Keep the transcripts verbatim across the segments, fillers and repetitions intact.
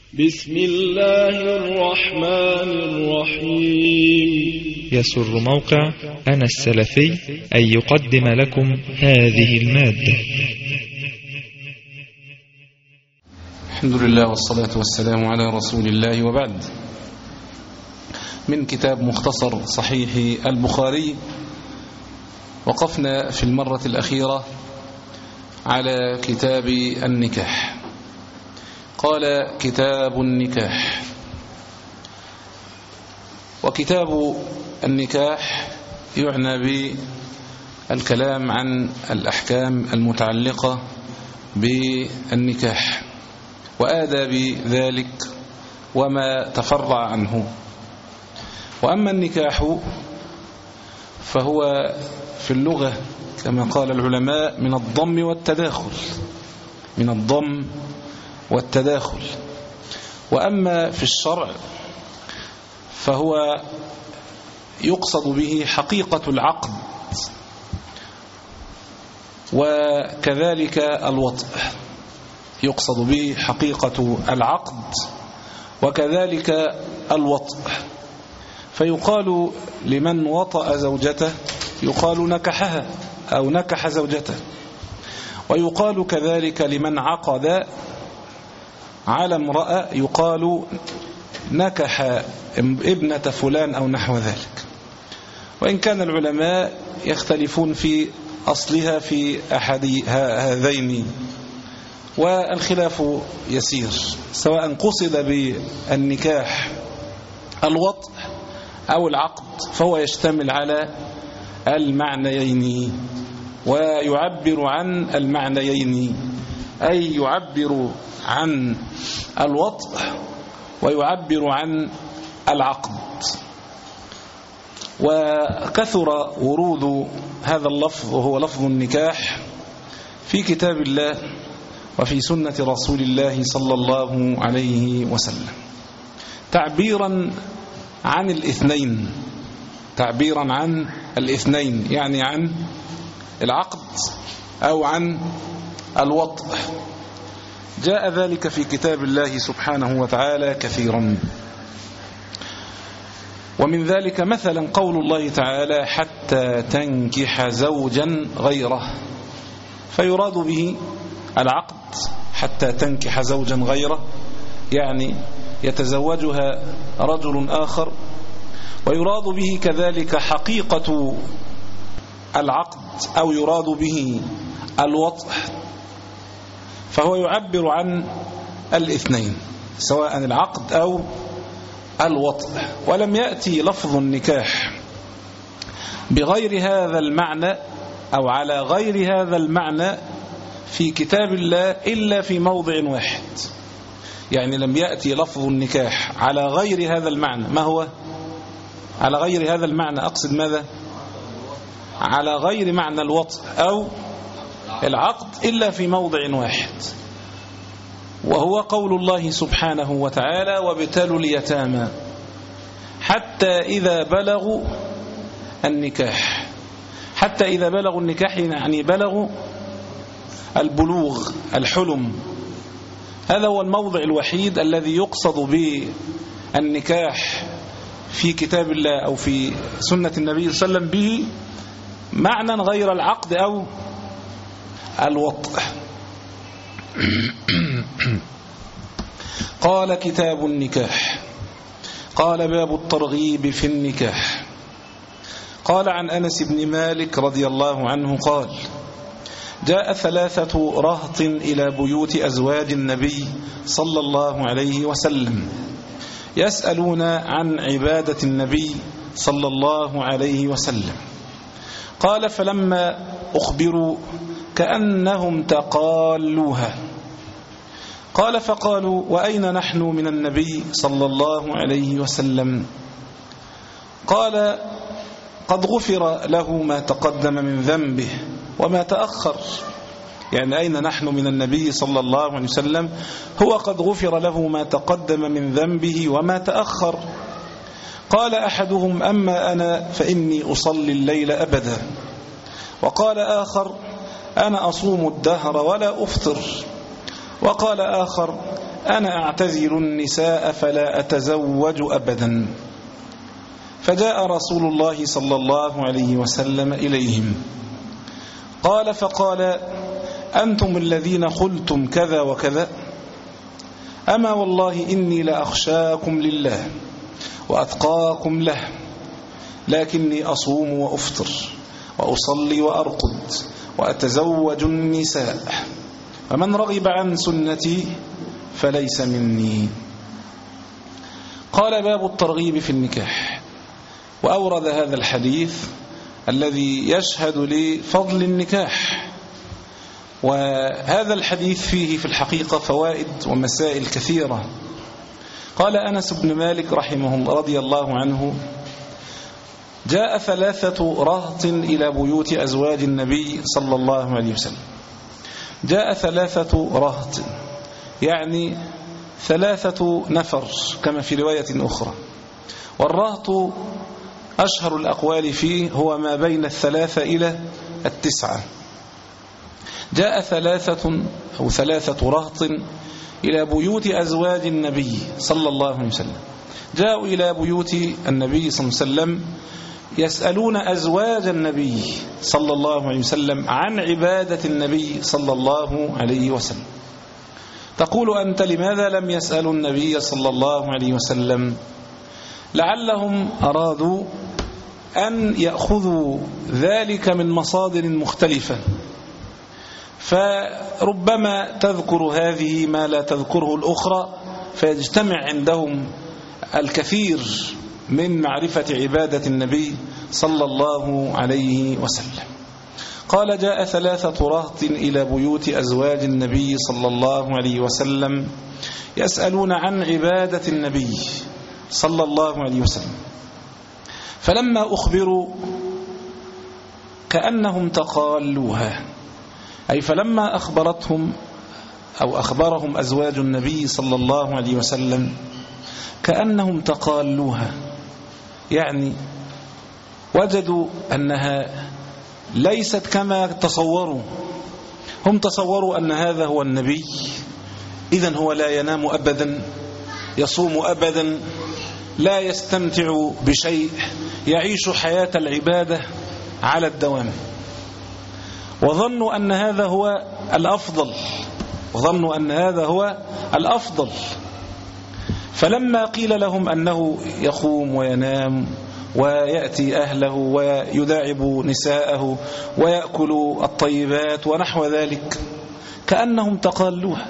بسم الله الرحمن الرحيم. يسر موقع أنا السلفي أن يقدم لكم هذه المادة. الحمد لله والصلاة والسلام على رسول الله، وبعد. من كتاب مختصر صحيح البخاري، وقفنا في المرة الأخيرة على كتاب النكاح. قال: كتاب النكاح. وكتاب النكاح يعنى بالكلام عن الأحكام المتعلقة بالنكاح وآداب ذلك وما تفرع عنه. وأما النكاح فهو في اللغة كما قال العلماء من الضم والتداخل من الضم والتداخل وأما في الشرع فهو يقصد به حقيقة العقد وكذلك الوطء. يقصد به حقيقة العقد وكذلك الوطء. فيقال لمن وطأ زوجته يقال نكحها أو نكح زوجته، ويقال كذلك لمن عقد على امرأة يقال نكح ابنة فلان أو نحو ذلك. وإن كان العلماء يختلفون في أصلها في أحد هذين، والخلاف يسير، سواء قصد بالنكاح الوطء أو العقد فهو يشتمل على المعنيين ويعبر عن المعنيين، أي يعبر عن الوطء ويعبر عن العقد. وكثر ورود هذا اللفظ وهو لفظ النكاح في كتاب الله وفي سنة رسول الله صلى الله عليه وسلم تعبيرا عن الاثنين تعبيرا عن الاثنين يعني عن العقد أو عن الوطء. جاء ذلك في كتاب الله سبحانه وتعالى كثيرا، ومن ذلك مثلا قول الله تعالى: حتى تنكح زوجا غيره. فيراد به العقد حتى تنكح زوجا غيره، يعني يتزوجها رجل آخر. ويراد به كذلك حقيقة العقد أو يراد به الوطء، فهو يعبر عن الاثنين سواء العقد أو الوطء. ولم يأتي لفظ النكاح بغير هذا المعنى أو على غير هذا المعنى في كتاب الله إلا في موضع واحد. يعني لم يأتي لفظ النكاح على غير هذا المعنى. ما هو على غير هذا المعنى؟ أقصد ماذا؟ على غير معنى الوطء أو العقد إلا في موضع واحد، وهو قول الله سبحانه وتعالى: وابتلوا اليتامى حتى إذا بلغوا النكاح. حتى إذا بلغوا النكاح يعني بلغوا البلوغ، الحلم. هذا هو الموضع الوحيد الذي يقصد بالنكاح في كتاب الله أو في سنة النبي صلى الله عليه وسلم به معنى غير العقد أو الوطء. قال: كتاب النكاح. قال: باب الترغيب في النكاح. قال عن أنس بن مالك رضي الله عنه قال: جاء ثلاثة رهط إلى بيوت أزواج النبي صلى الله عليه وسلم يسألون عن عبادة النبي صلى الله عليه وسلم. قال: فلما أخبروا كأنهم تقالوها. قال: فقالوا: وأين نحن من النبي صلى الله عليه وسلم؟ قال: قد غفر له ما تقدم من ذنبه وما تأخر. يعني أين نحن من النبي صلى الله عليه وسلم؟ هو قد غفر له ما تقدم من ذنبه وما تأخر. قال أحدهم: أما أنا فإني أصلي الليل أبدا. وقال آخر: أنا أصوم الدهر ولا أفطر. وقال آخر: أنا أعتزل النساء فلا أتزوج أبدا. فجاء رسول الله صلى الله عليه وسلم إليهم قال فقال أنتم الذين قلتم كذا وكذا؟ أما والله إني لأخشاكم لله وأتقاكم له، لكني أصوم وأفطر وأصلي وأرقد وأتزوج النساء، فمن رغب عن سنتي فليس مني. قال باب الترغيب في النكاح، وأورد هذا الحديث الذي يشهد لفضل النكاح. وهذا الحديث فيه في الحقيقة فوائد ومسائل كثيرة. قال أنس بن مالك رحمه الله رضي الله عنه جاء ثلاثة رهط إلى بيوت أزواج النبي صلى الله عليه وسلم. جاء ثلاثة رهط يعني ثلاثة نفر كما في رواية أخرى، والرهط أشهر الأقوال فيه هو ما بين الثلاثة إلى التسعة. جاء ثلاثة أو ثلاثة رهط إلى بيوت أزواج النبي صلى الله عليه وسلم. جاءوا إلى بيوت النبي صلى الله عليه وسلم يسألون أزواج النبي صلى الله عليه وسلم عن عبادة النبي صلى الله عليه وسلم. تقول أنت لماذا لم يسألوا النبي صلى الله عليه وسلم؟ لعلهم أرادوا أن يأخذوا ذلك من مصادر مختلفة، فربما تذكر هذه ما لا تذكره الأخرى، فيجتمع عندهم الكثير من معرفة عبادة النبي صلى الله عليه وسلم. قال جاء ثلاثة رهط إلى بيوت أزواج النبي صلى الله عليه وسلم يسألون عن عبادة النبي صلى الله عليه وسلم، فلما أخبروا كأنهم تقالوها، أي فلما أخبرتهم أو أخبرهم أزواج النبي صلى الله عليه وسلم كأنهم تقالوها، يعني وجدوا أنها ليست كما تصوروا. هم تصوروا أن هذا هو النبي، إذن هو لا ينام أبدا، يصوم أبدا، لا يستمتع بشيء، يعيش حياة العبادة على الدوام، وظنوا أن هذا هو الأفضل وظنوا أن هذا هو الأفضل. فلما قيل لهم أنه يقوم وينام ويأتي أهله ويداعب نساءه ويأكل الطيبات ونحو ذلك كأنهم تقالوها،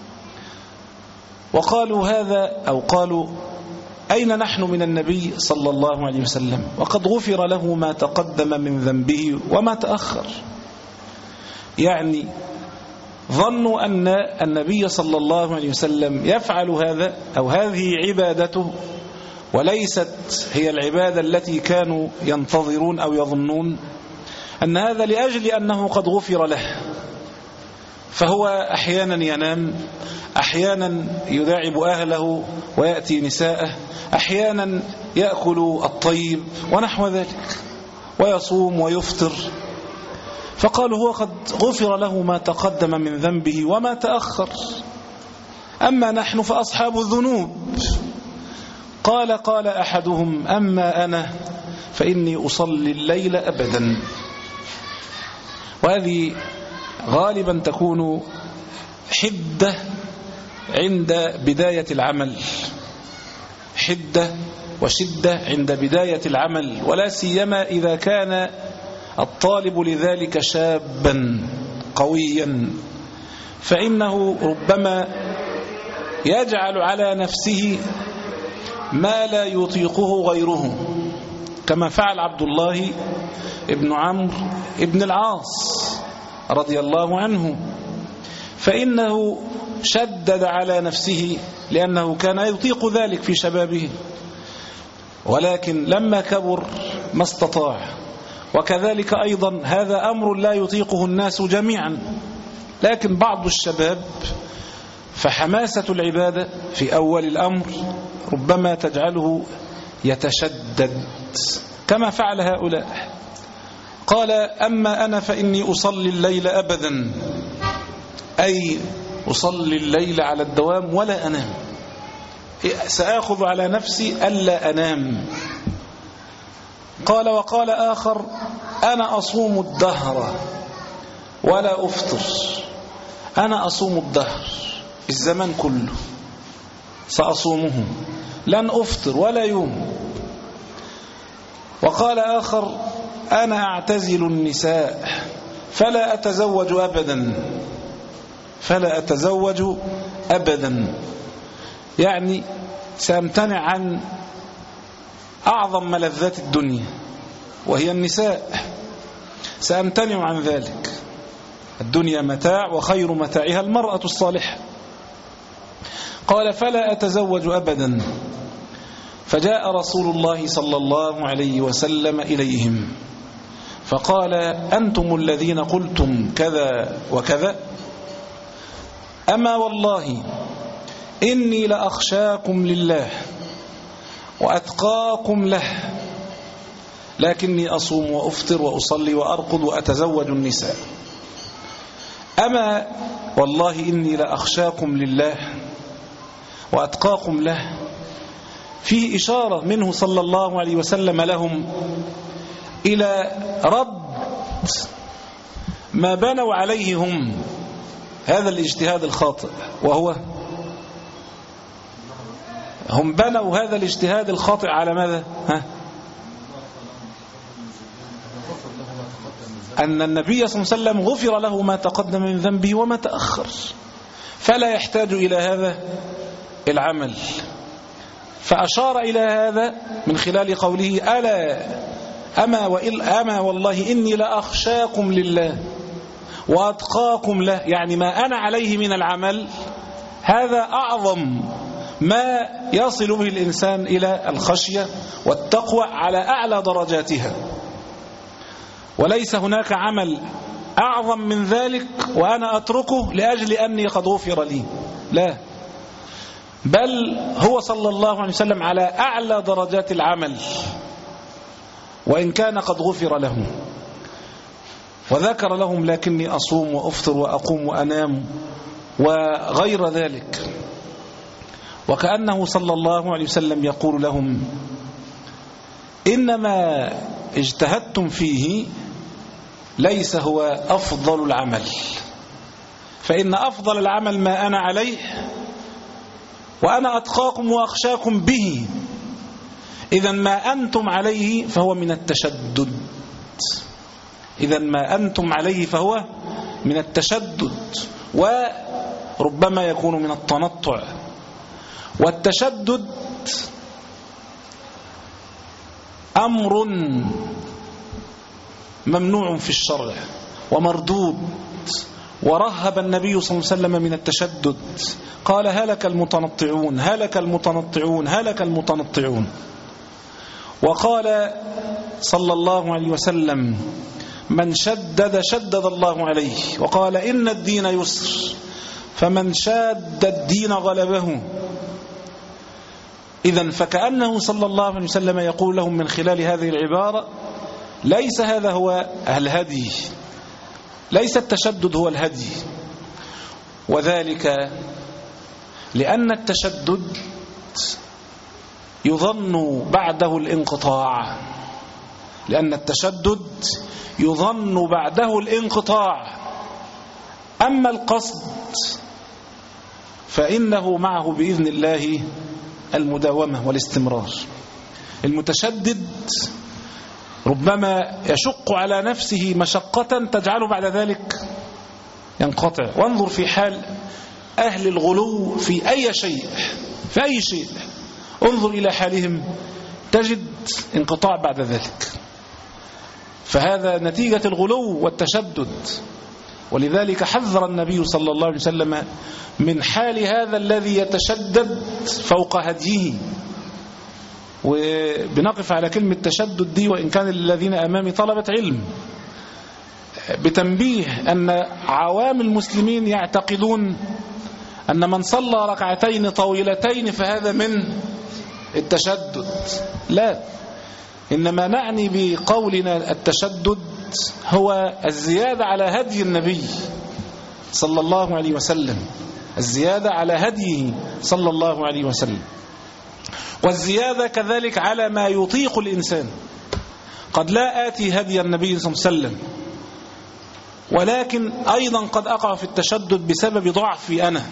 وقالوا هذا أو قالوا أين نحن من النبي صلى الله عليه وسلم وقد غفر له ما تقدم من ذنبه وما تأخر. يعني ظنوا أن النبي صلى الله عليه وسلم يفعل هذا أو هذه عبادته، وليست هي العبادة التي كانوا ينتظرون أو يظنون أن هذا لأجل أنه قد غفر له، فهو أحيانا ينام، أحيانا يداعب أهله ويأتي نساءه، أحيانا يأكل الطيب ونحو ذلك، ويصوم ويفطر. فقالوا هو قد غفر له ما تقدم من ذنبه وما تأخر، أما نحن فأصحاب الذنوب. قال قال أحدهم أما أنا فإني أصلي الليل أبدا. وهذه غالبا تكون حدة عند بداية العمل، حدة وشدة عند بداية العمل، ولا سيما إذا كان الطالب لذلك شابا قويا، فإنه ربما يجعل على نفسه ما لا يطيقه غيره، كما فعل عبد الله ابن عمرو ابن العاص رضي الله عنه، فإنه شدد على نفسه لأنه كان يطيق ذلك في شبابه، ولكن لما كبر ما استطاع. وكذلك أيضا هذا أمر لا يطيقه الناس جميعا، لكن بعض الشباب فحماسة العبادة في أول الأمر ربما تجعله يتشدد كما فعل هؤلاء. قال أما أنا فإني أصلي الليل أبدا، أي أصلي الليل على الدوام ولا أنام، سآخذ على نفسي ألا أنام. قال وقال آخر أنا أصوم الدهر ولا أفطر، أنا أصوم الدهر، الزمان كله سأصومه لن أفطر ولا يوم. وقال آخر أنا أعتزل النساء فلا أتزوج أبدا، فلا أتزوج أبدا، يعني سأمتنع عن أعظم ملذات الدنيا وهي النساء، سأمتنع عن ذلك. الدنيا متاع وخير متاعها المرأة الصالحة. قال فلا أتزوج أبدا. فجاء رسول الله صلى الله عليه وسلم إليهم فقال أنتم الذين قلتم كذا وكذا؟ أما والله إني لأخشاكم لله وأتقاكم له، لكني أصوم وأفطر وأصلي وأرقد وأتزوج النساء. أما والله إني لأخشاكم لله وأتقاكم له، فيه إشارة منه صلى الله عليه وسلم لهم إلى رد ما بنوا عليه هم هذا الاجتهاد الخاطئ، وهو هم بنوا هذا الاجتهاد الخاطئ على ماذا؟ ها؟ أن النبي صلى الله عليه وسلم غفر له ما تقدم من ذنبه وما تأخر، فلا يحتاج إلى هذا العمل. فأشار إلى هذا من خلال قوله ألا أما, وإل أما والله إني لأخشاكم لله وأتقاكم له، يعني ما أنا عليه من العمل هذا أعظم ما يصل به الإنسان إلى الخشية والتقوى على أعلى درجاتها، وليس هناك عمل أعظم من ذلك وأنا أتركه لأجل أني قد غفر لي، لا، بل هو صلى الله عليه وسلم على أعلى درجات العمل وإن كان قد غفر له. وذكر لهم لكني أصوم وأفطر وأقوم وأنام وغير ذلك، وكأنه صلى الله عليه وسلم يقول لهم إنما اجتهدتم فيه ليس هو أفضل العمل، فإن أفضل العمل ما أنا عليه وأنا أتقاكم وأخشاكم به، إذا ما أنتم عليه فهو من التشدد، إذا ما أنتم عليه فهو من التشدد، وربما يكون من التنطع. والتشدد أمر ممنوع في الشرع ومردود، ورهب النبي صلى الله عليه وسلم من التشدد، قال هلك المتنطعون هلك المتنطعون هلك المتنطعون. وقال صلى الله عليه وسلم من شدد شدد الله عليه، وقال إن الدين يسر فمن شاد الدين غلبه. إذن فكأنه صلى الله عليه وسلم يقول لهم من خلال هذه العبارة ليس هذا هو الهدي، ليس التشدد هو الهدي، وذلك لأن التشدد يظن بعده الانقطاع، لأن التشدد يظن بعده الانقطاع، أما القصد فإنه معه بإذن الله المداومة والاستمرار. المتشدد ربما يشق على نفسه مشقة تجعله بعد ذلك ينقطع. وانظر في حال أهل الغلو في أي شيء، في أي شيء انظر إلى حالهم تجد انقطاع بعد ذلك، فهذا نتيجة الغلو والتشدد. ولذلك حذر النبي صلى الله عليه وسلم من حال هذا الذي يتشدد فوق هديه. وبنقف على كلمة تشدد دي، وإن كان الذين أمامي طلبة علم، بتنبيه أن عوام المسلمين يعتقدون أن من صلى ركعتين طويلتين فهذا من التشدد. لا، إنما نعني بقولنا التشدد هو الزيادة على هدي النبي صلى الله عليه وسلم. الزيادة على هديه صلى الله عليه وسلم. والزيادة كذلك على ما يطيق الإنسان. قد لا آتي هدي النبي صلى الله عليه وسلم، ولكن أيضا قد أقع في التشدد بسبب ضعفي أنا،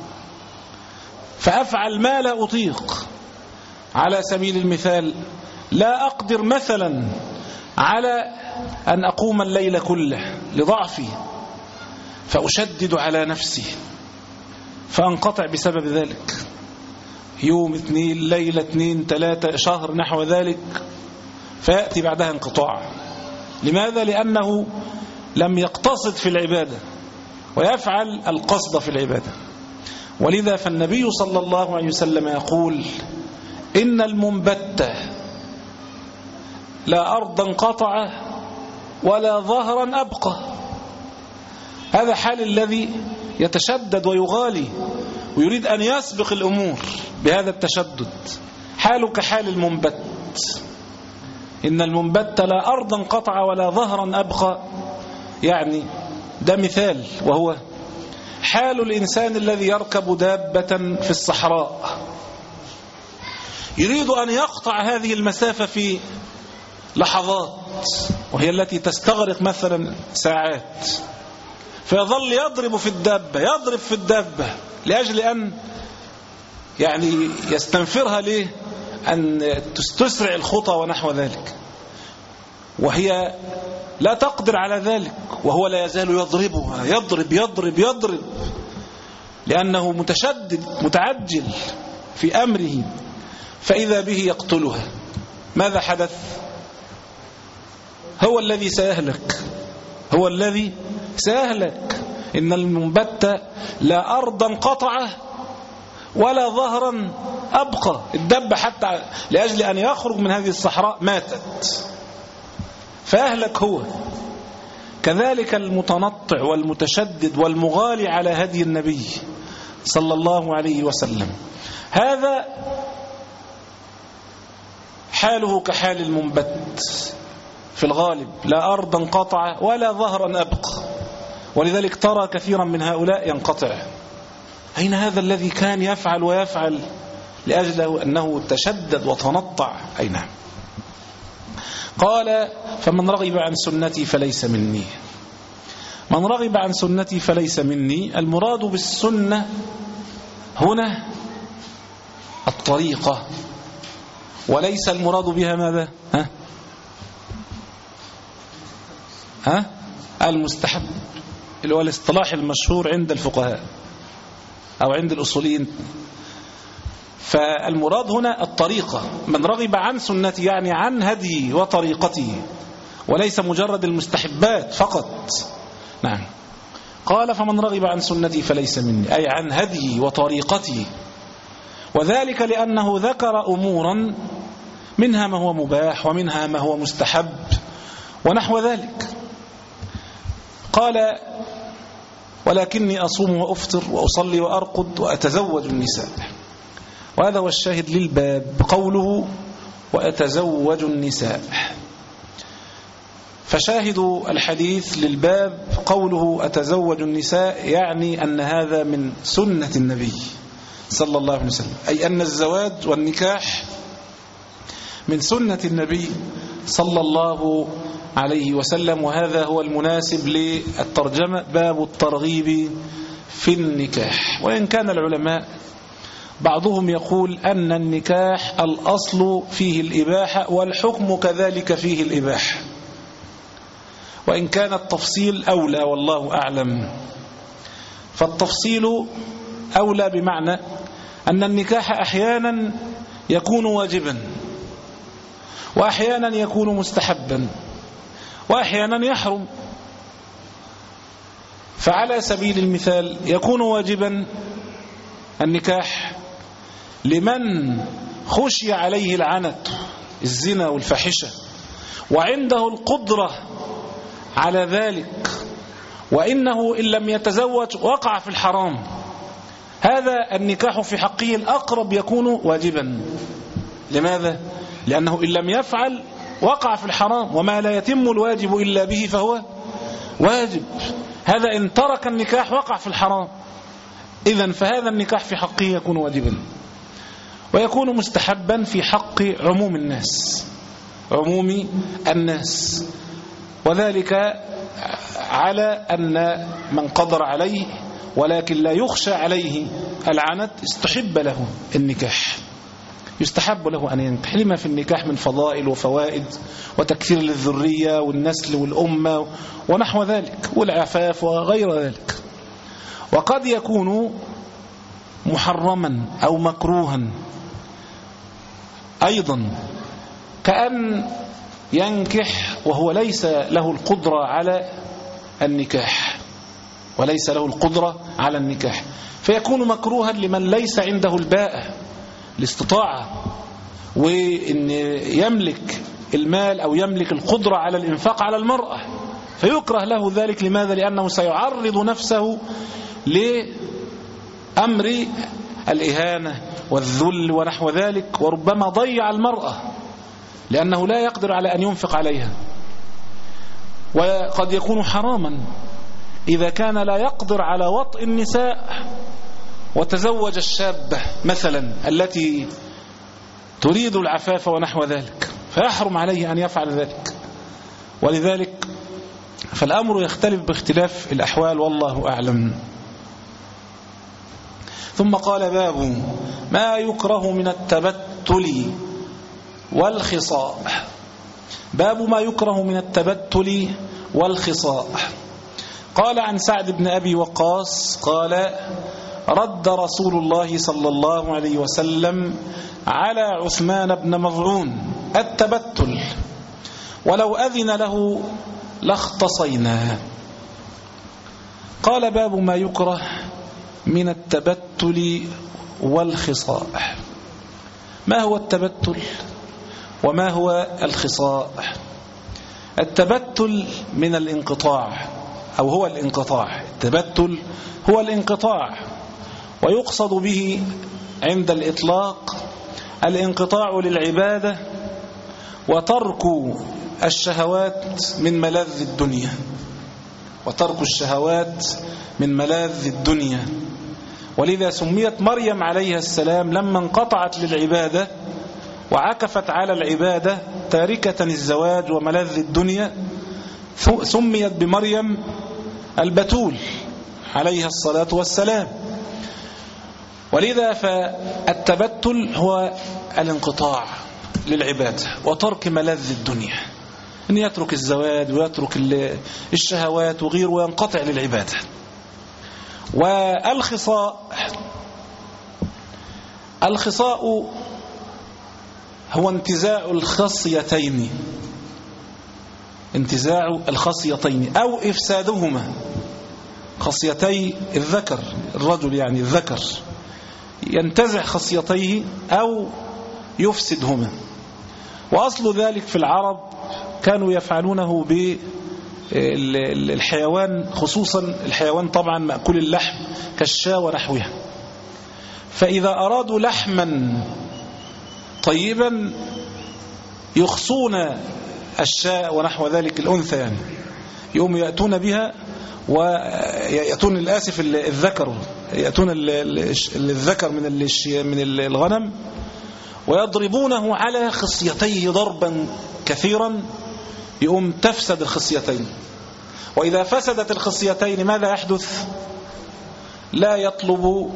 فأفعل ما لا أطيق. على سبيل المثال، لا أقدر مثلا على أن أقوم الليل كله لضعفي، فأشدد على نفسي فأنقطع بسبب ذلك، يوم اثنين، ليلة اثنين، ثلاثة، شهر نحو ذلك، فيأتي بعدها انقطاع. لماذا؟ لأنه لم يقتصد في العبادة ويفعل القصد في العبادة. ولذا فالنبي صلى الله عليه وسلم يقول: إن المنبت لا أرضا قطع ولا ظهرا أبقى. هذا حال الذي يتشدد ويغالي ويريد أن يسبق الأمور بهذا التشدد، حاله كحال المنبت. إن المنبت لا أرضا قطع ولا ظهرا أبقى، يعني ده مثال، وهو حال الإنسان الذي يركب دابة في الصحراء، يريد أن يقطع هذه المسافة في لحظات، وهي التي تستغرق مثلا ساعات، فيظل يضرب في الدابة يضرب في الدابة لأجل أن يعني يستنفرها ليه أن تسرع الخطى ونحو ذلك، وهي لا تقدر على ذلك، وهو لا يزال يضربها، يضرب يضرب يضرب، لأنه متشدد متعجل في أمره، فإذا به يقتلها. ماذا حدث؟ هو الذي سيهلك، هو الذي سيهلك. إن المنبت لا أرضا قطعه ولا ظهرا أبقى. الدب حتى لأجل أن يخرج من هذه الصحراء ماتت، فأهلك هو. كذلك المتنطع والمتشدد والمغالي على هدي النبي صلى الله عليه وسلم، هذا حاله كحال المنبت في الغالب، لا أرضا قطع ولا ظهرا أبقى. ولذلك ترى كثيرا من هؤلاء ينقطع. أين هذا الذي كان يفعل ويفعل لأجله أنه تشدد وتنطع؟ أي نعم. قال: فمن رغب عن سنتي فليس مني. من رغب عن سنتي فليس مني، المراد بالسنة هنا الطريقة، وليس المراد بها ماذا؟ ها؟ ها؟ المستحب، اللي هو الاصطلاح المشهور عند الفقهاء أو عند الأصوليين. فالمراد هنا الطريقة. من رغب عن سنتي يعني عن هدي وطريقتي، وليس مجرد المستحبات فقط. نعم. قال: فمن رغب عن سنتي فليس مني، أي عن هدي وطريقتي. وذلك لأنه ذكر أمورا منها ما هو مباح ومنها ما هو مستحب ونحو ذلك. قال: ولكني أصوم وأفطر وأصلي وأرقد وأتزوج النساء. وهذا هو الشاهد للباب، قوله وأتزوج النساء. فشاهد الحديث للباب قوله أتزوج النساء، يعني أن هذا من سنة النبي صلى الله عليه وسلم، أي أن الزواج والنكاح من سنة النبي صلى الله عليه وسلم. وهذا هو المناسب للترجمة، باب الترغيب في النكاح. وإن كان العلماء بعضهم يقول أن النكاح الأصل فيه الإباحة والحكم كذلك فيه الإباحة، وإن كان التفصيل أولى والله أعلم. فالتفصيل أولى بمعنى أن النكاح أحيانا يكون واجبا، وأحيانا يكون مستحبا، وأحيانا يحرم. فعلى سبيل المثال يكون واجبا النكاح لمن خشي عليه العنت، الزنا والفاحشة، وعنده القدرة على ذلك، وإنه إن لم يتزوج وقع في الحرام. هذا النكاح في حقه الأقرب يكون واجبا. لماذا؟ لأنه إن لم يفعل وقع في الحرام، وما لا يتم الواجب إلا به فهو واجب. هذا إن ترك النكاح وقع في الحرام. إذن فهذا النكاح في حقه يكون واجبا، ويكون مستحبا في حق عموم الناس عموم الناس وذلك على أن من قدر عليه ولكن لا يخشى عليه العنت استحب له النكاح، يستحب له أن ينكح لما في النكاح من فضائل وفوائد وتكثير للذرية والنسل والأمة ونحو ذلك والعفاف وغير ذلك. وقد يكون محرما أو مكروها أيضا، كأن ينكح وهو ليس له القدرة على النكاح وليس له القدرة على النكاح فيكون مكروها لمن ليس عنده الباءة الاستطاعة وإن يملك المال أو يملك القدرة على الإنفاق على المرأة، فيكره له ذلك. لماذا؟ لأنه سيعرض نفسه لأمر الإهانة والذل ونحو ذلك، وربما ضيع المرأة لأنه لا يقدر على أن ينفق عليها. وقد يكون حراما إذا كان لا يقدر على وطء النساء وتزوج الشابة مثلا التي تريد العفاف ونحو ذلك، فيحرم عليه أن يفعل ذلك. ولذلك فالأمر يختلف باختلاف الأحوال والله أعلم. ثم قال: باب ما يكره من التبتل والخصاء. باب ما يكره من التبتل والخصاء. قال عن سعد بن أبي وقاص قال: رد رسول الله صلى الله عليه وسلم على عثمان بن مظعون التبتل، ولو أذن له لاختصينا. قال: باب ما يكره من التبتل والخصاء. ما هو التبتل وما هو الخصاء؟ التبتل من الانقطاع أو هو الانقطاع. التبتل هو الانقطاع، ويقصد به عند الإطلاق الانقطاع للعبادة وترك الشهوات من ملاذ الدنيا وترك الشهوات من ملاذ الدنيا. ولذا سميت مريم عليها السلام لما انقطعت للعبادة وعكفت على العبادة تاركة الزواج وملاذ الدنيا سميت بمريم البتول عليها الصلاة والسلام. ولذا فالتبتل هو الانقطاع للعبادة وترك ملاذ الدنيا، أن يترك الزواج ويترك الشهوات وغيره وينقطع للعبادة. والخصاء الخصاء هو انتزاع الخصيتين انتزاع الخصيتين أو إفسادهما، خصيتي الذكر الرجل يعني الذكر ينتزع خصيتيه أو يفسدهما. وأصل ذلك في العرب كانوا يفعلونه بالحيوان، خصوصا الحيوان طبعا مأكول اللحم كالشاة ونحوها، فإذا أرادوا لحما طيبا يخصون الشاة ونحو ذلك الأنثى، يعني يوم يأتون بها ويأتون الآسف الذكر يأتون الذكر من من الغنم ويضربونه على خصيتيه ضربا كثيرا يقوم تفسد الخصيتين. وإذا فسدت الخصيتين ماذا يحدث؟ لا يطلب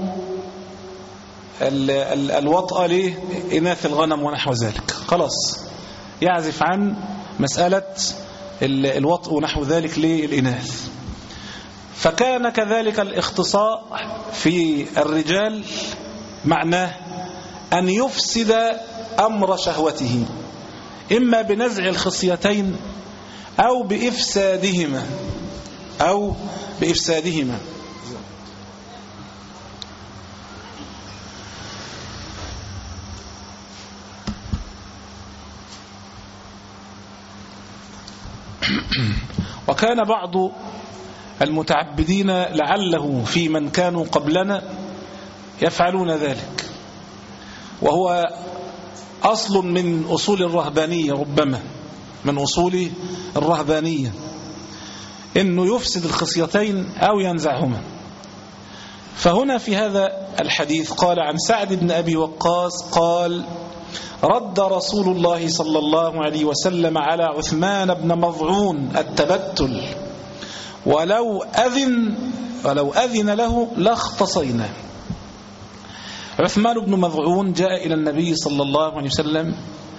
الوطأ لإناث الغنم ونحو ذلك، خلاص يعزف عن مسألة الوطأ ونحو ذلك للإناث. فكان كذلك الاختصاء في الرجال معناه أن يفسد أمر شهوته إما بنزع الخصيتين أو بإفسادهما أو بإفسادهما وكان بعض المتعبدين لعله في من كانوا قبلنا يفعلون ذلك، وهو أصل من أصول الرهبانية، ربما من أصول الرهبانية إنه يفسد الخصيتين أو ينزعهما. فهنا في هذا الحديث قال عن سعد بن أبي وقاص قال رد رسول الله صلى الله عليه وسلم على عثمان بن مظعون التبتل ولو أذن ولو أذن له لاختصينا. عثمان بن مظعون جاء إلى النبي صلى الله عليه وسلم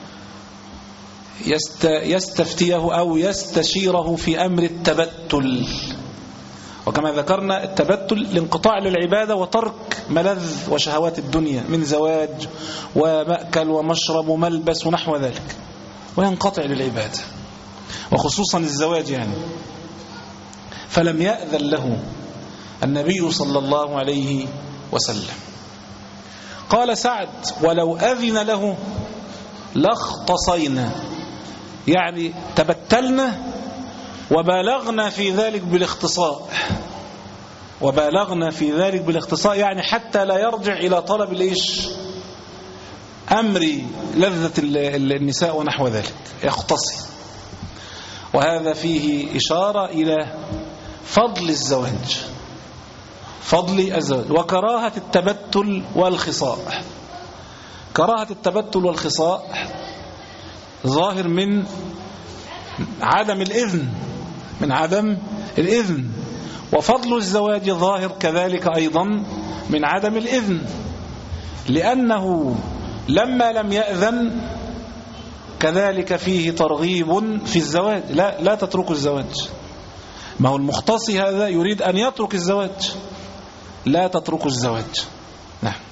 يستفتيه أو يستشيره في أمر التبتل، وكما ذكرنا التبتل الانقطاع للعبادة وترك ملذ وشهوات الدنيا من زواج ومأكل ومشرب وملبس ونحو ذلك، وينقطع للعبادة وخصوصا الزواج يعني. فلم يأذن له النبي صلى الله عليه وسلم. قال سعد ولو أذن له لاختصينا، يعني تبتلنا وبالغنا في ذلك بالاختصاء، وبالغنا في ذلك بالاختصاء يعني حتى لا يرجع إلى طلب الإيش أمر لذة النساء ونحو ذلك، يختصي. وهذا فيه إشارة إلى فضل الزواج، فضل الزواج وكراهة التبتل والخصاء. كراهة التبتل والخصاء ظاهر من عدم الإذن، من عدم الإذن، وفضل الزواج ظاهر كذلك أيضا من عدم الإذن، لأنه لما لم يأذن كذلك فيه ترغيب في الزواج. لا, لا تتركوا الزواج، ما هو المختصي هذا يريد أن يترك الزواج، لا تتركوا الزواج. نعم.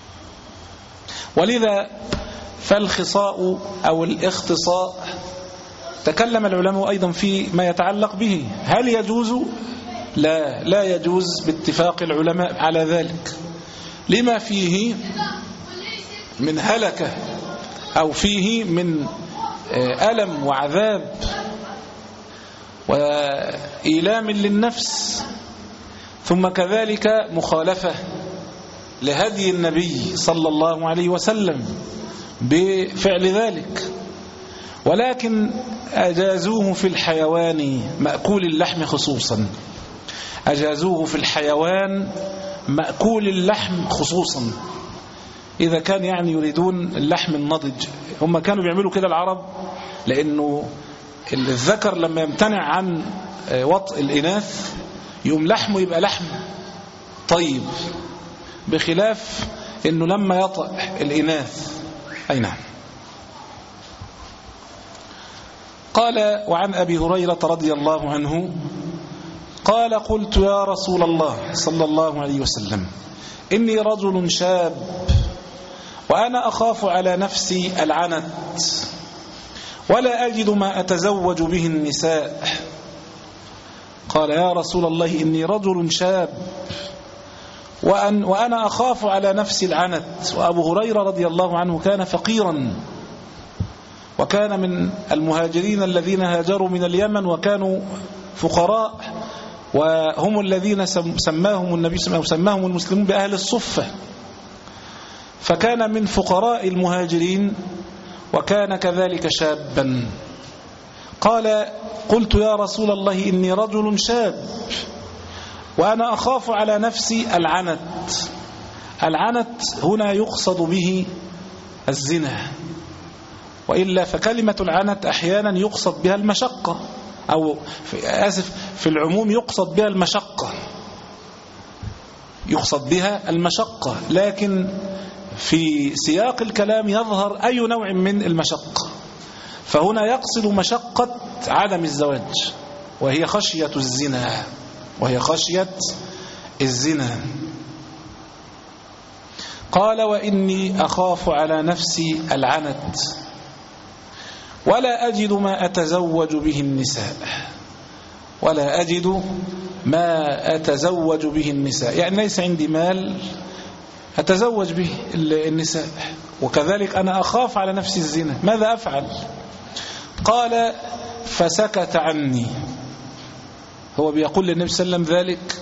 ولذا فالخصاء أو الاختصاء تكلم العلماء أيضا في ما يتعلق به، هل يجوز؟ لا لا يجوز باتفاق العلماء على ذلك، لما فيه من هلكة أو فيه من ألم وعذاب وإيلام للنفس، ثم كذلك مخالفة لهدي النبي صلى الله عليه وسلم بفعل ذلك. ولكن أجازوه في الحيوان مأكول اللحم خصوصا، أجازوه في الحيوان مأكول اللحم خصوصا، إذا كان يعني يريدون اللحم النضج. هم كانوا بيعملوا كده العرب، لأنه الذكر لما يمتنع عن وطء الإناث يوم لحمه يبقى لحم طيب، بخلاف أنه لما يطأ الإناث. أي نعم. قال وعن أبي هريرة رضي الله عنه قال قلت يا رسول الله صلى الله عليه وسلم إني رجل شاب وأنا أخاف على نفسي العنت ولا أجد ما أتزوج به النساء. قال يا رسول الله إني رجل شاب وأن وأنا أخاف على نفسي العنت. وأبو هريرة رضي الله عنه كان فقيرا، وكان من المهاجرين الذين هاجروا من اليمن وكانوا فقراء، وهم الذين سماهم النبي صلى الله عليه وسلم سماهم المسلمون بأهل الصفة، فكان من فقراء المهاجرين وكان كذلك شابا. قال قلت يا رسول الله إني رجل شاب وأنا أخاف على نفسي العنت. العنت هنا يقصد به الزنا، وإلا فكلمة العنت أحيانا يقصد بها المشقة، أو في آسف في العموم يقصد بها المشقة، يقصد بها المشقة، لكن في سياق الكلام يظهر أي نوع من المشقة. فهنا يقصد مشقة عدم الزواج، وهي خشية الزنا، وهي خشية الزنا. قال وإني أخاف على نفسي العنت ولا أجد ما أتزوج به النساء. ولا أجد ما أتزوج به النساء، يعني ليس عندي مال أتزوج به النساء، وكذلك أنا أخاف على نفسي الزنا، ماذا أفعل؟ قال فسكت عني. هو بيقول للنبي صلى الله عليه وسلم ذلك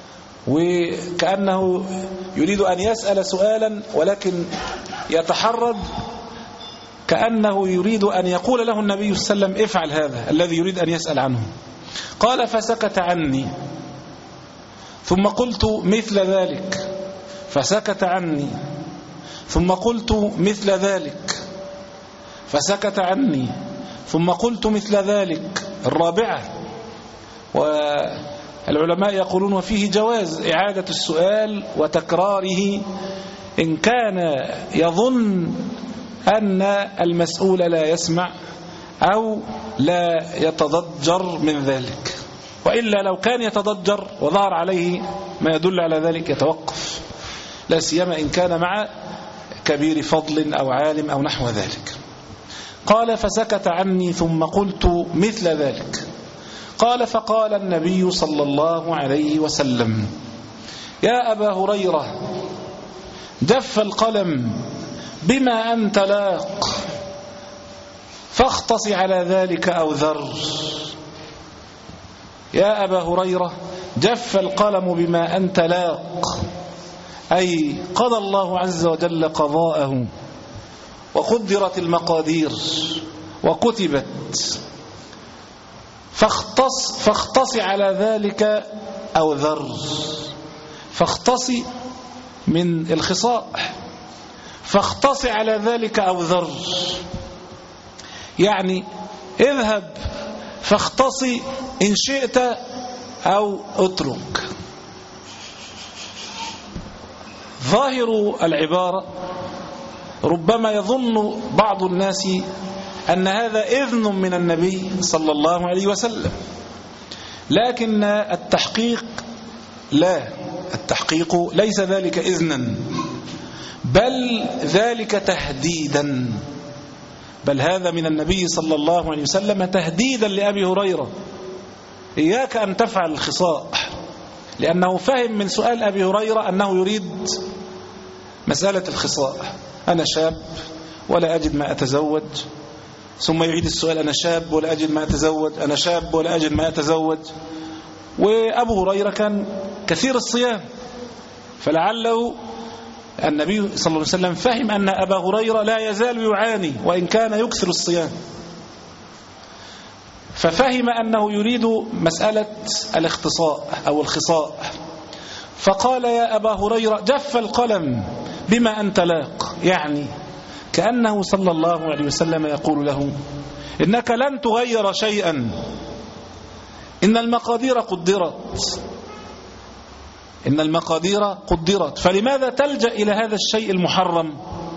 وكأنه يريد أن يسأل سؤالا، ولكن يتحرج كأنه يريد أن يقول له النبي صلى الله عليه وسلم افعل هذا الذي يريد أن يسأل عنه. قال فسكت عني، ثم قلت مثل ذلك فسكت عني، ثم قلت مثل ذلك فسكت عني، ثم قلت مثل ذلك. الرابعة، والعلماء يقولون وفيه جواز إعادة السؤال وتكراره إن كان يظن أن المسؤول لا يسمع أو لا يتضجر من ذلك، وإلا لو كان يتضجر وظهر عليه ما يدل على ذلك يتوقف، لا سيما إن كان مع كبير فضل أو عالم أو نحو ذلك. قال فسكت عني ثم قلت مثل ذلك. قال فقال النبي صلى الله عليه وسلم: يا أبا هريرة جف القلم بما أنت لاق، فاختص على ذلك أو ذر. يا أبا هريرة جف القلم بما أنت لاق، أي قضى الله عز وجل قضاءه، وقدرت المقادير وكتبت، فاختص, فاختص على ذلك أو ذر. فاختص من الخصاء، فاختص على ذلك أو ذر، يعني اذهب فاختص إن شئت أو اترك. ظاهر العبارة ربما يظن بعض الناس أن هذا إذن من النبي صلى الله عليه وسلم، لكن التحقيق لا، التحقيق ليس ذلك إذنا، بل ذلك تهديدا، بل هذا من النبي صلى الله عليه وسلم تهديدا لأبي هريرة: إياك أن تفعل الخصاء، لأنه فهم من سؤال أبي هريرة أنه يريد مسألة الخصاء. أنا شاب ولا أجد ما أتزوج، ثم يعيد السؤال: أنا شاب ولا أجد ما أتزوج، أنا شاب ولا أجد ما أتزوج. وأبو هريرة كان كثير الصيام، فلعله النبي صلى الله عليه وسلم فهم أن أبا هريرة لا يزال يعاني وإن كان يكثر الصيام، ففهم أنه يريد مسألة الاختصاء أو الخصاء، فقال: يا أبا هريرة جف القلم بما أنت لاق، يعني كأنه صلى الله عليه وسلم يقول له: إنك لن تغير شيئا، إن المقادير قدرت، إن المقادير قدرت، فلماذا تلجأ إلى هذا الشيء المحرم؟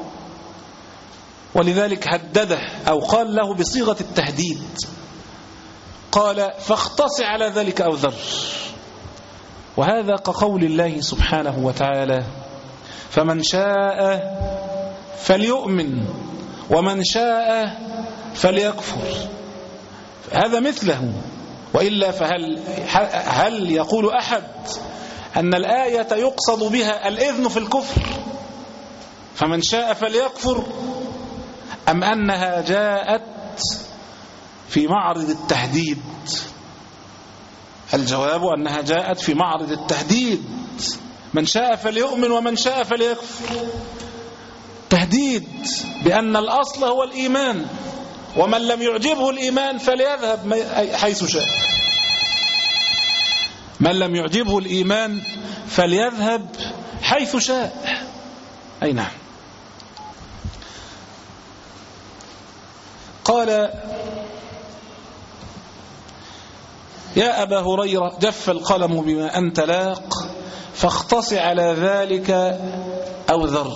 ولذلك هدده أو قال له بصيغة التهديد، قال: فاختص على ذلك أو ذر. وهذا كقول الله سبحانه وتعالى: فمن شاء فليؤمن ومن شاء فليكفر. هذا مثله، وإلا فهل هل يقول أحد أن الآية يقصد بها الإذن في الكفر فمن شاء فليكفر، أم أنها جاءت في معرض التهديد؟ الجواب أنها جاءت في معرض التهديد، من شاء فليؤمن ومن شاء فليكفر، تهديد بأن الأصل هو الإيمان، ومن لم يعجبه الإيمان فليذهب حيث شاء، من لم يعجبه الإيمان فليذهب حيث شاء. أي نعم. قال: يا أبا هريرة جف القلم بما أنت لاق، فاختص على ذلك أو ذر.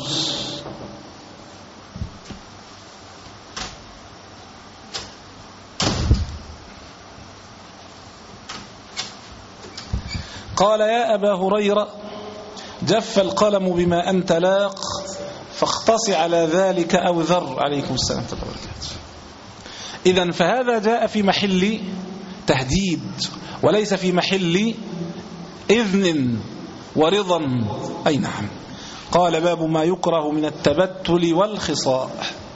قال: يا أبا هريرة جف القلم بما أنت لاق، فاختص على ذلك أو ذر. عليكم السلام ورحمة الله وبركاته. إذن فهذا جاء في محل تهديد وليس في محل إذن ورضا. أي نعم. قال: باب ما يكره من التبتل والخصاء.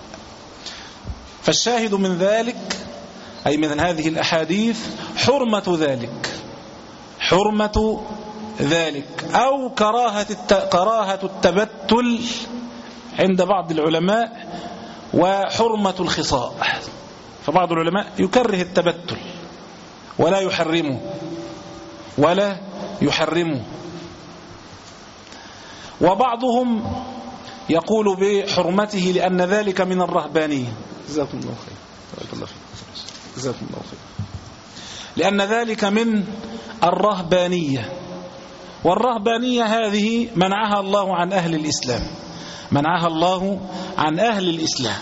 فالشاهد من ذلك، أي من هذه الأحاديث، حرمة ذلك، حرمة ذلك أو كراهة كراهة التبتل عند بعض العلماء، وحرمة الخصاء. فبعض العلماء يكره التبتل ولا يحرمه ولا يحرمه وبعضهم يقول بحرمته لأن ذلك من الرهبانية. جزاكم الله خير. بارك الله فيك. جزاكم الله خير. لأن ذلك من الرهبانية، والرهبانية هذه منعها الله عن أهل الإسلام، منعها الله عن أهل الإسلام.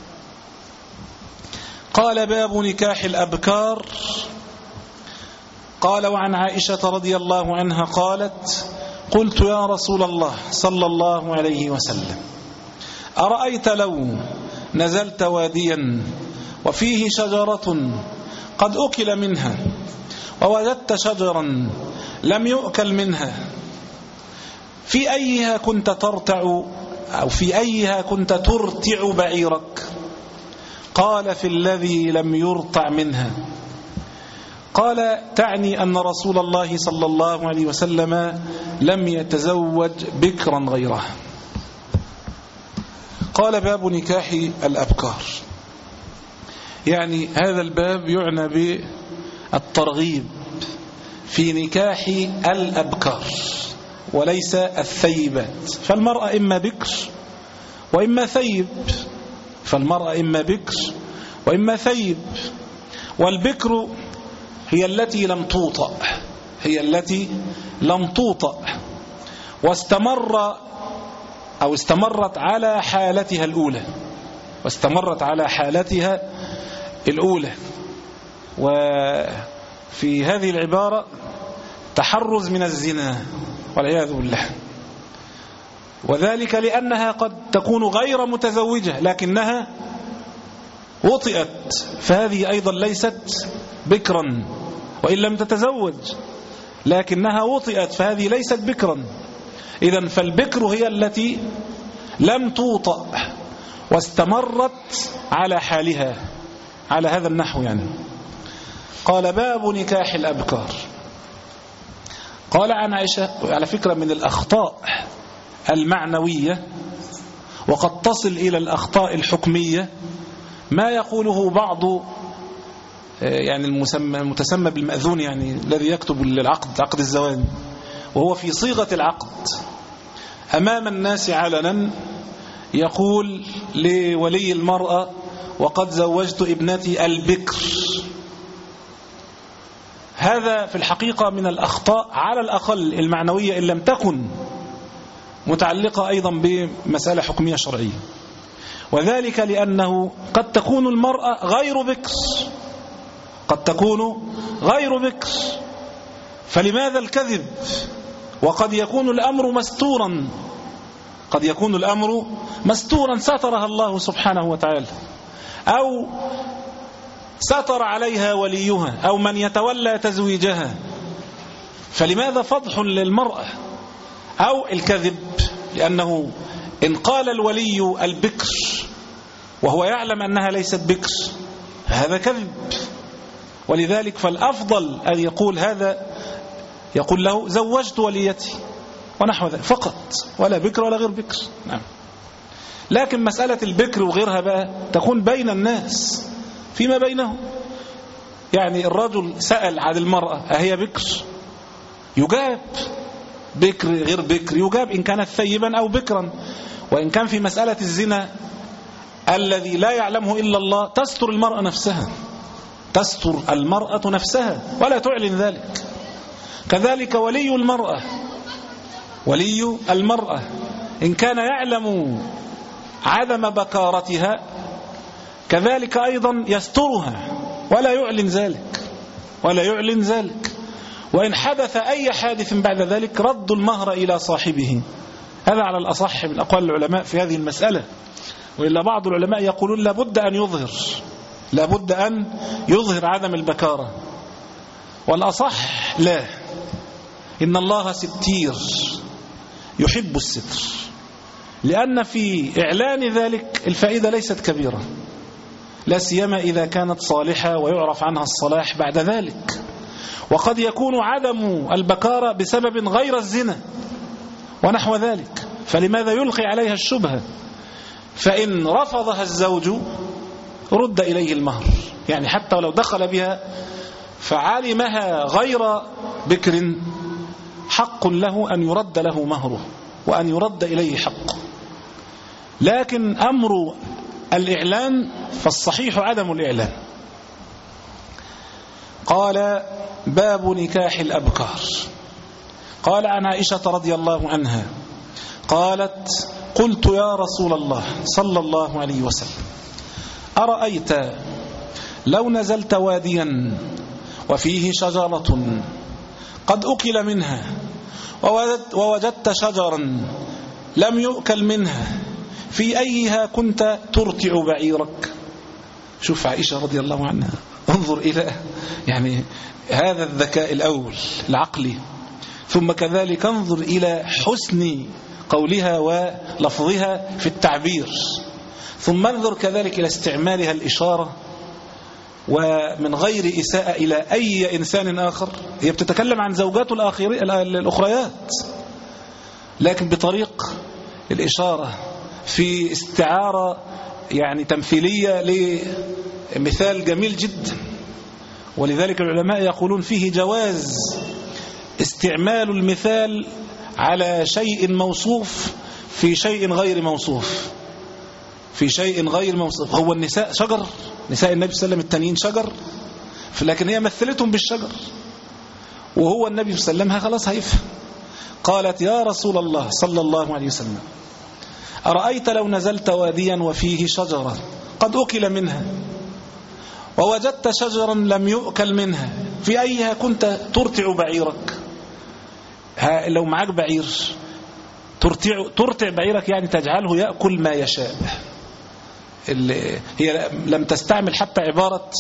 قال باب نكاح الأبكار. قال وعن عائشة رضي الله عنها قالت قلت يا رسول الله صلى الله عليه وسلم أرأيت لو نزلت واديا وفيه شجرة قد أكل منها ووجدت شجرا لم يؤكل منها، في أيها كنت ترتع أو في أيها كنت ترتع بعيرك؟ قال في الذي لم يرتع منها. قال تعني أن رسول الله صلى الله عليه وسلم لم يتزوج بكرا غيره. قال باب نكاح الأبكار، يعني هذا الباب يعنى بالترغيب في نكاح الأبكار وليس الثيبات، فالمرأة إما بكر وإما ثيب، فالمرأة إما بكر وإما ثيب. والبكر هي التي لم توطأ، هي التي لم توطأ واستمر أو استمرت على حالتها الأولى، واستمرت على حالتها الأولى. وفي هذه العبارة تحرز من الزنا والعياذ بالله، وذلك لأنها قد تكون غير متزوجة لكنها وطئت، فهذه أيضا ليست بكرا وإن لم تتزوج، لكنها وطئت فهذه ليست بكرا. إذن فالبكر هي التي لم توطأ واستمرت على حالها على هذا النحو يعني. قال باب نكاح الأبكار. قال عن عائشة، على فكرة من الأخطاء المعنوية وقد تصل إلى الأخطاء الحكمية ما يقوله بعض يعني المسمى المتسمى بالمأذون، يعني الذي يكتب للعقد عقد الزواج وهو في صيغة العقد أمام الناس علنا يقول لولي المرأة وقد زوجت ابنتي البكر. هذا في الحقيقة من الأخطاء على الأقل المعنوية إن لم تكن متعلقة أيضا بمسألة حكمية شرعية، وذلك لأنه قد تكون المرأة غير بكر، قد تكون غير بكر، فلماذا الكذب؟ وقد يكون الأمر مستورا، قد يكون الأمر مستورا سترها الله سبحانه وتعالى، أو ستر عليها وليها أو من يتولى تزويجها، فلماذا فضح للمرأة؟ أو الكذب لأنه إن قال الولي البكر وهو يعلم أنها ليست بكر هذا كذب، ولذلك فالأفضل أن يقول هذا، يقول له زوجت وليتي ونحو ذلك فقط، ولا بكر ولا غير بكر. نعم. لكن مسألة البكر وغيرها بقى تكون بين الناس فيما بينهم، يعني الرجل سأل عن المرأة أهي بكر؟ يجاب بكر غير بكر، يجاب إن كانت ثيبا أو بكرا. وإن كان في مسألة الزنا الذي لا يعلمه إلا الله تستر المرأة نفسها، تستر المرأة نفسها ولا تعلن ذلك. كذلك ولي المرأة، ولي المرأة إن كان يعلم عدم بكارتها كذلك أيضا يسترها ولا يعلن ذلك، ولا يعلن ذلك. وإن حدث أي حادث بعد ذلك رد المهر إلى صاحبه. هذا على الأصح من أقوال العلماء في هذه المسألة، وإلا بعض العلماء يقولون لابد أن يظهر، لابد أن يظهر عدم البكارة، والأصح لا، إن الله ستير يحب الستر، لأن في إعلان ذلك الفائدة ليست كبيرة، لا سيما إذا كانت صالحة ويعرف عنها الصلاح بعد ذلك. وقد يكون عدم البكارة بسبب غير الزنا ونحو ذلك، فلماذا يلقي عليها الشبهة؟ فإن رفضها الزوج رد إليه المهر، يعني حتى ولو دخل بها فعلمها غير بكر حق له أن يرد له مهره، وأن يرد إليه حقه. لكن أمر الإعلان فالصحيح عدم الإعلان. قال باب نكاح الأبكار. قال عن عائشة رضي الله عنها قالت قلت يا رسول الله صلى الله عليه وسلم أرأيت لو نزلت واديا وفيه شجرة قد أكل منها ووجدت شجرا لم يؤكل منها في أيها كنت ترتع بعيرك؟ شوف عائشة رضي الله عنها، انظر إلى يعني هذا الذكاء الأول العقلي، ثم كذلك انظر إلى حسن قولها ولفظها في التعبير، ثم انظر كذلك إلى استعمالها الإشارة ومن غير إساءة إلى أي إنسان آخر. هي بتتكلم عن زوجات الأخريات لكن بطريق الإشارة في استعارة يعني تمثيلية لمثال جميل جدا. ولذلك العلماء يقولون فيه جواز استعمال المثال على شيء موصوف في شيء غير موصوف في شيء غير موصوف. هو النساء شجر، نساء النبي صلى الله عليه وسلم التانيين شجر، لكن هي مثلتهم بالشجر وهو النبي صلى الله عليه وسلم خلاص هيفهم. قالت يا رسول الله صلى الله عليه وسلم أرأيت لو نزلت واديا وفيه شجرة قد أكل منها ووجدت شجرا لم يؤكل منها في أيها كنت ترتع بعيرك؟ لو معك بعير ترتع, ترتع بعيرك يعني تجعله يأكل ما يشاء. هي لم تستعمل حتى عبارة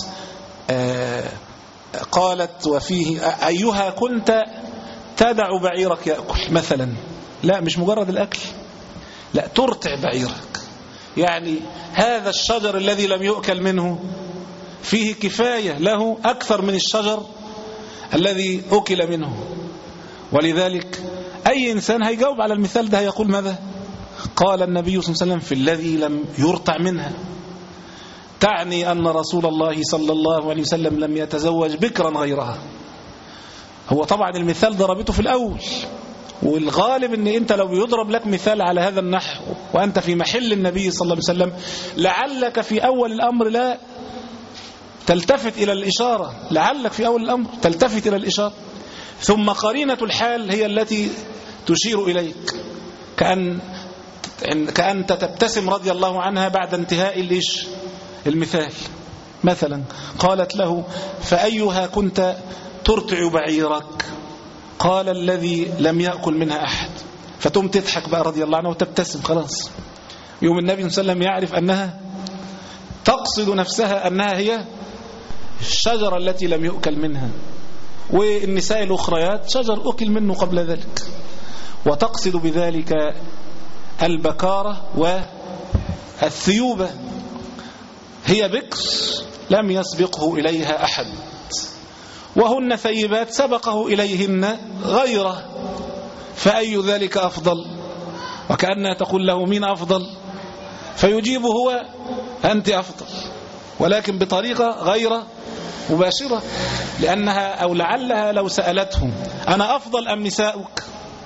قالت وفيه أيها كنت تدع بعيرك يأكل مثلا، لا مش مجرد الأكل، لا ترتع بعيرك يعني هذا الشجر الذي لم يؤكل منه فيه كفاية له أكثر من الشجر الذي أكل منه. ولذلك أي إنسان هيجاوب على المثال ده هيقول ماذا؟ قال النبي صلى الله عليه وسلم في الذي لم يرتع منها، تعني أن رسول الله صلى الله عليه وسلم لم يتزوج بكرا غيرها. هو طبعا المثال ضربته في الأول، والغالب أن أنت لو يضرب لك مثال على هذا النحو وأنت في محل النبي صلى الله عليه وسلم لعلك في أول الأمر لا تلتفت إلى الإشارة، لعلك في أول الأمر تلتفت إلى الإشارة، ثم قرينة الحال هي التي تشير إليك، كأن كأنت تبتسم رضي الله عنها بعد انتهاء الإيش المثال. مثلا قالت له فأيها كنت ترتع بعيرك؟ قال الذي لم يأكل منها أحد. فتم تضحك بقى رضي الله عنها وتبتسم خلاص. يوم النبي صلى الله عليه وسلم يعرف أنها تقصد نفسها أنها هي الشجرة التي لم يؤكل منها، والنساء الأخريات شجر أكل منه قبل ذلك، وتقصد بذلك البكارة والثيوبة. هي بكر لم يسبقه إليها أحد، وهن ثيبات سبقه إليهن غيره، فأي ذلك أفضل؟ وكأنها تقول له مين أفضل؟ فيجيب هو أنت أفضل، ولكن بطريقة غير مباشرة، لأنها أو لعلها لو سألته أنا أفضل أم نساؤك؟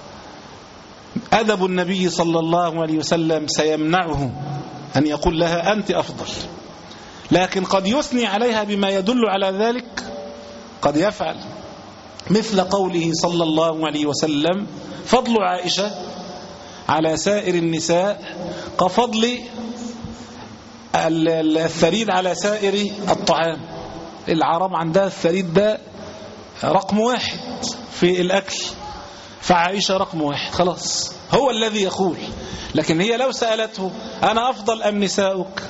أدب النبي صلى الله عليه وسلم سيمنعه أن يقول لها أنت أفضل، لكن قد يثني عليها بما يدل على ذلك، قد يفعل مثل قوله صلى الله عليه وسلم فضل عائشة على سائر النساء كفضل الثريد على سائر الطعام. العرب عندها الثريد ده رقم واحد في الأكل، فعائشة رقم واحد خلاص، هو الذي يقول. لكن هي لو سألته أنا أفضل أم نساؤك؟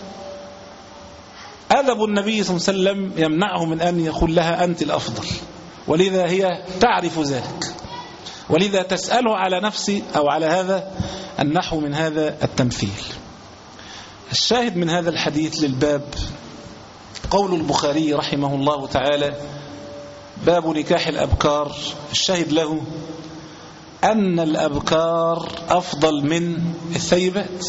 أدب النبي صلى الله عليه وسلم يمنعه من أن يقول لها أنت الأفضل، ولذا هي تعرف ذلك، ولذا تسأله على نفسي أو على هذا النحو من هذا التمثيل. الشاهد من هذا الحديث للباب قول البخاري رحمه الله تعالى باب نكاح الأبكار. الشاهد له أن الأبكار أفضل من الثيبات،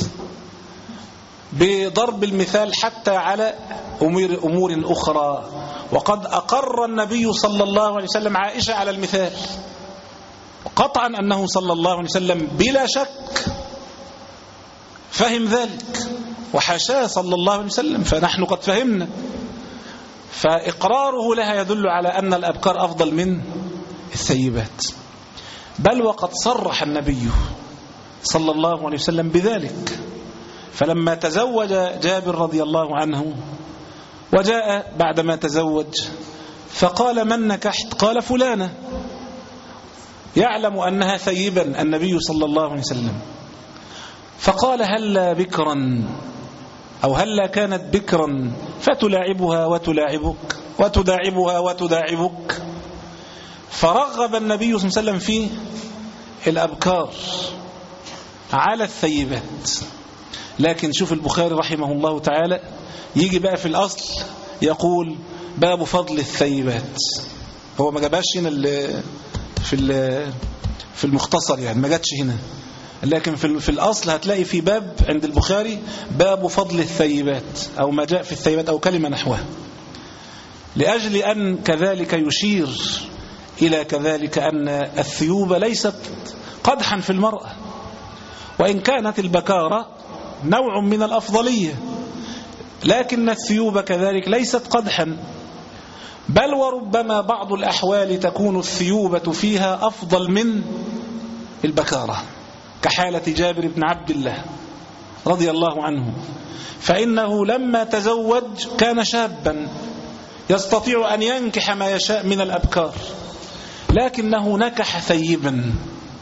بضرب المثال حتى على أمور, أمور أخرى. وقد أقر النبي صلى الله عليه وسلم عائشة على المثال، قطعا أنه صلى الله عليه وسلم بلا شك فهم ذلك، وحاشاه صلى الله عليه وسلم، فنحن قد فهمنا. فإقراره لها يدل على أن الأبكار أفضل من الثيبات، بل وقد صرح النبي صلى الله عليه وسلم بذلك. فلما تزوج جابر رضي الله عنه وجاء بعدما تزوج فقال: من نكحت؟ قال: فلانة، يعلم أنها ثيبا النبي صلى الله عليه وسلم. فقال: هلا بكرا أو هلا كانت بكرا فتلاعبها وتلاعبك وتداعبها وتداعبك. فرغب النبي صلى الله عليه وسلم في الأبكار على الثيبات. لكن شوف البخاري رحمه الله تعالى يجي بقى في الأصل يقول: باب فضل الثيبات. هو ما جابهاش هنا في في المختصر، يعني ما جاتش هنا، لكن في في الأصل هتلاقي في باب عند البخاري باب فضل الثيبات، أو ما جاء في الثيبات، أو كلمة نحوها، لأجل أن كذلك يشير إلى كذلك أن الثيوب ليست قدحا في المرأة، وإن كانت البكارة نوع من الأفضلية، لكن الثيوب كذلك ليست قدحا، بل وربما بعض الأحوال تكون الثيوبة فيها أفضل من البكارة، كحالة جابر بن عبد الله رضي الله عنه. فإنه لما تزوج كان شابا يستطيع أن ينكح ما يشاء من الأبكار، لكنه نكح ثيبا،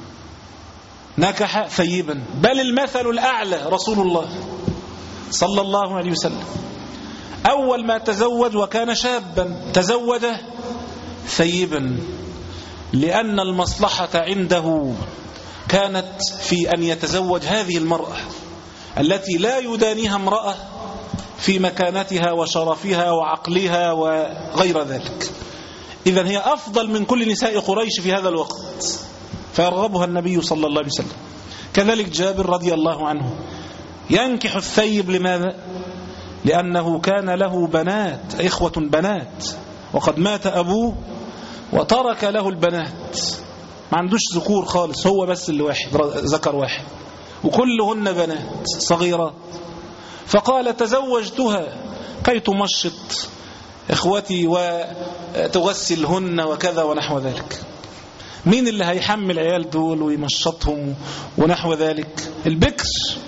نكح ثيبا، بل المثل الأعلى رسول الله صلى الله عليه وسلم أول ما تزوج وكان شابا تزوج ثيبا، لأن المصلحة عنده كانت في أن يتزوج هذه المرأة التي لا يدانيها امرأة في مكانتها وشرفها وعقلها وغير ذلك. إذن هي أفضل من كل نساء قريش في هذا الوقت، فيرغبها النبي صلى الله عليه وسلم. كذلك جابر رضي الله عنه ينكح الثيب. لماذا؟ لأنه كان له بنات، إخوة بنات، وقد مات أبوه وترك له البنات، ما عندوش ذكور خالص، هو بس اللي واحد ذكر واحد، وكلهن بنات صغيرات. فقال: تزوجتها كي تمشط إخوتي وتغسلهن وكذا ونحو ذلك. مين اللي هيحمل عيال دول ويمشطهم ونحو ذلك؟ البكر.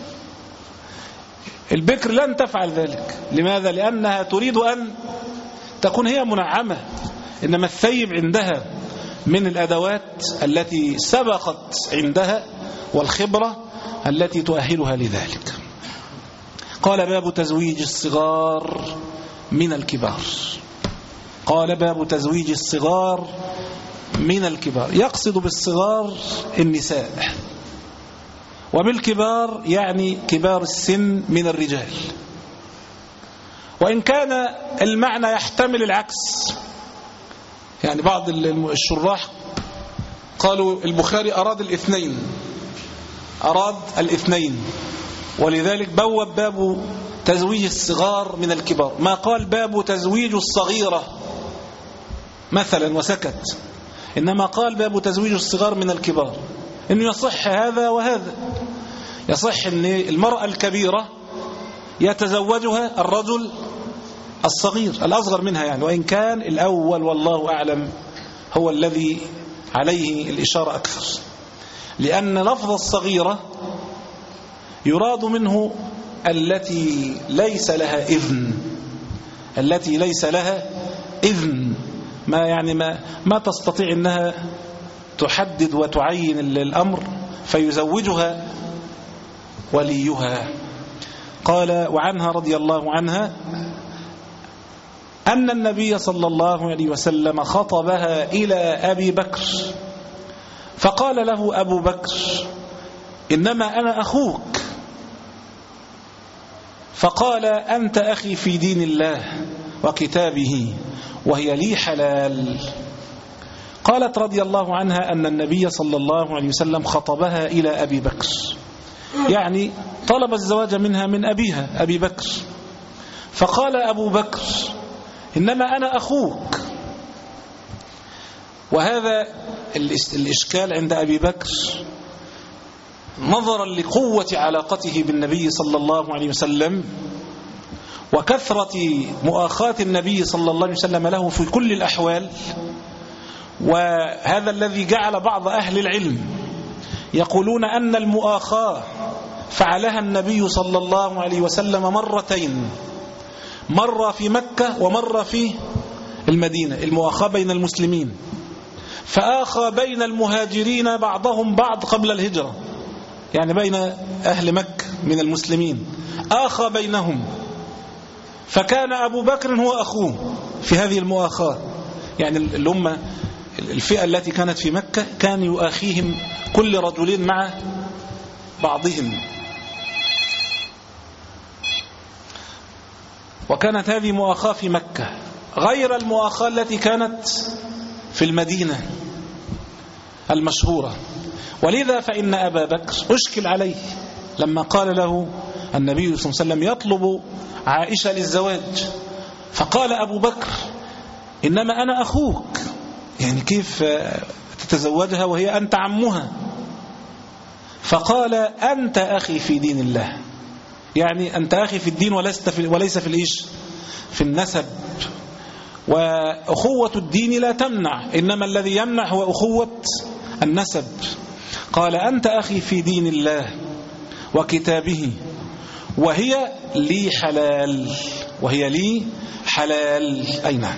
البكر لن تفعل ذلك. لماذا؟ لأنها تريد أن تكون هي منعمة، إنما الثيب عندها من الأدوات التي سبقت عندها والخبرة التي تؤهلها لذلك. قال: باب تزويج الصغار من الكبار. قال: باب تزويج الصغار من الكبار. يقصد بالصغار النساء، وبالكبار يعني كبار السن من الرجال، وإن كان المعنى يحتمل العكس. يعني بعض الشراح قالوا البخاري أراد الاثنين، أراد الاثنين، ولذلك بوب باب تزويج الصغار من الكبار، ما قال باب تزويج الصغيرة مثلا وسكت، إنما قال باب تزويج الصغار من الكبار، إنه يصح هذا وهذا. يصح أن المرأة الكبيرة يتزوجها الرجل الصغير الأصغر منها، يعني وإن كان الأول والله أعلم هو الذي عليه الإشارة أكثر، لأن لفظ الصغيرة يراد منه التي ليس لها إذن، التي ليس لها إذن، ما يعني ما ما تستطيع أنها تحدد وتعين الأمر فيزوجها وليها. قال: وعنها رضي الله عنها أن النبي صلى الله عليه وسلم خطبها إلى أبي بكر، فقال له أبو بكر: إنما أنا أخوك. فقال: أنت أخي في دين الله وكتابه، وهي لي حلال. قالت رضي الله عنها أن النبي صلى الله عليه وسلم خطبها إلى أبي بكر، يعني طلب الزواج منها من أبيها أبي بكر. فقال أبو بكر: إنما أنا أخوك. وهذا الإشكال عند أبي بكر نظرا لقوة علاقته بالنبي صلى الله عليه وسلم وكثرة مؤاخاة النبي صلى الله عليه وسلم له في كل الأحوال. وهذا الذي جعل بعض أهل العلم يقولون أن المؤاخاة فعلها النبي صلى الله عليه وسلم مرتين، مرة في مكة ومرة في المدينة، المؤاخاة بين المسلمين. فآخى بين المهاجرين بعضهم بعض قبل الهجرة، يعني بين أهل مكة من المسلمين آخى بينهم، فكان أبو بكر هو أخوه في هذه المؤاخاة. يعني الأمة الفئة التي كانت في مكة كان يؤاخيهم كل رجلين مع بعضهم، وكانت هذه مؤاخاة في مكة غير المؤاخاة التي كانت في المدينة المشهورة. ولذا فإن أبا بكر أشكل عليه لما قال له النبي صلى الله عليه وسلم يطلب عائشة للزواج، فقال أبو بكر إنما أنا أخوك، يعني كيف تتزوجها وهي أنت عمها؟ فقال أنت أخي في دين الله، يعني أنت أخي في الدين ولست في وليس في الإيش في النسب. وأخوة الدين لا تمنع، إنما الذي يمنع هو أخوة النسب. قال أنت أخي في دين الله وكتابه وهي لي حلال، وهي لي حلال. أي نعم.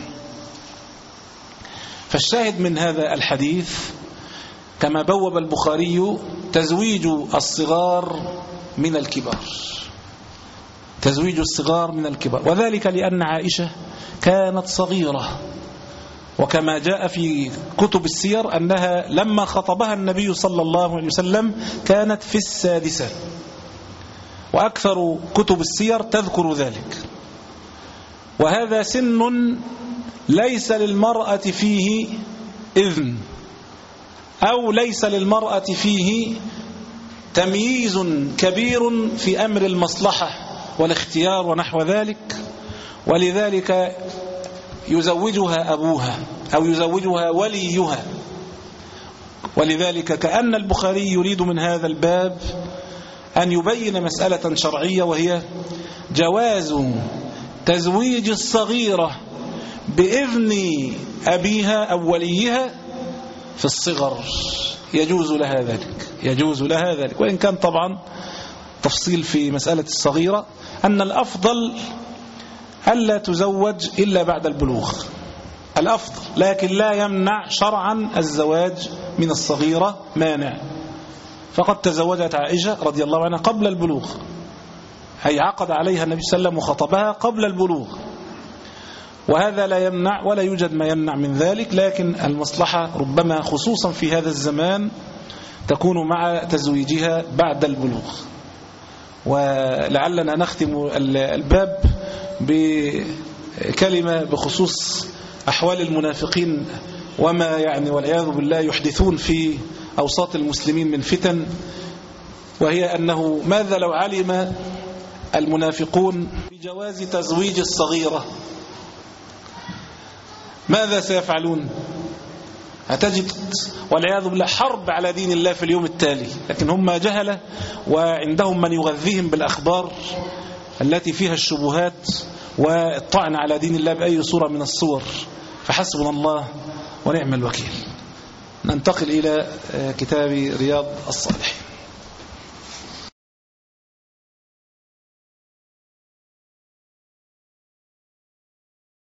فالشاهد من هذا الحديث كما بوب البخاري تزويج الصغار من الكبار، تزويج الصغار من الكبار، وذلك لأن عائشة كانت صغيرة، وكما جاء في كتب السير أنها لما خطبها النبي صلى الله عليه وسلم كانت في السادسة، وأكثر كتب السير تذكر ذلك. وهذا سن ليس للمرأة فيه إذن، أو ليس للمرأة فيه تمييز كبير في أمر المصلحة والاختيار ونحو ذلك، ولذلك يزوجها أبوها أو يزوجها وليها. ولذلك كأن البخاري يريد من هذا الباب أن يبين مسألة شرعية، وهي جواز تزويج الصغيرة بإذن أبيها أو وليها في الصغر، يجوز لها ذلك، يجوز لها ذلك. وإن كان طبعا تفصيل في مسألة الصغيرة أن الأفضل ألا تزوج إلا بعد البلوغ، الأفضل، لكن لا يمنع شرعا الزواج من الصغيرة مانع. فقد تزوجت عائشة رضي الله عنها قبل البلوغ، أي عقد عليها النبي صلى الله عليه وسلم وخطبها قبل البلوغ، وهذا لا يمنع ولا يوجد ما يمنع من ذلك. لكن المصلحة ربما خصوصا في هذا الزمان تكون مع تزويجها بعد البلوغ. ولعلنا نختم الباب بكلمة بخصوص أحوال المنافقين وما يعني والعياذ بالله يحدثون في أوساط المسلمين من فتن، وهي أنه ماذا لو علم المنافقون بجواز تزويج الصغيرة، ماذا سيفعلون؟ هتجد والعياذ بالله حرب على دين الله في اليوم التالي. لكن هم جهلة، وعندهم من يغذيهم بالأخبار التي فيها الشبهات والطعن على دين الله بأي صورة من الصور. فحسبنا الله ونعم الوكيل. ننتقل إلى كتاب رياض الصالحين.